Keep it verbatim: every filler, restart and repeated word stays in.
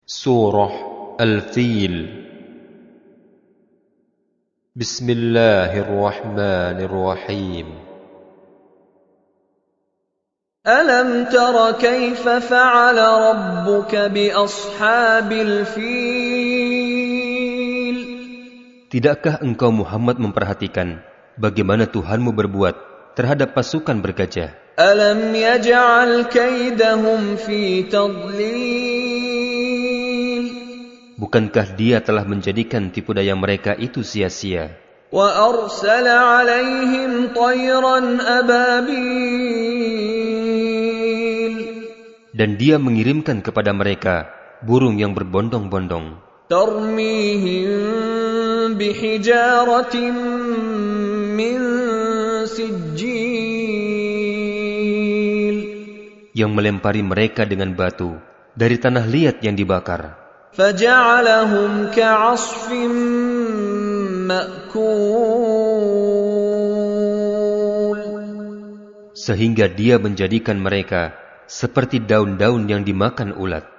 Surah Al-Fil. Bismillahirrahmanirrahim. Alam tara kaifa fa'ala rabbuka bi ashabil fil? Tidakkah engkau Muhammad memperhatikan bagaimana Tuhanmu berbuat terhadap pasukan bergajah? Alam yaj'al kaidahum fi tadlil? Bukankah Dia telah menjadikan tipu daya mereka itu sia-sia? Wa arsala 'alaihim tayran ababil. Dan Dia mengirimkan kepada mereka burung yang berbondong-bondong. Tarmihim bihijaratin min sijjil. Yang melempari mereka dengan batu dari tanah liat yang dibakar. Faja'alahum ka'asfin ma'kul. Sehingga Dia menjadikan mereka seperti daun-daun yang dimakan ulat.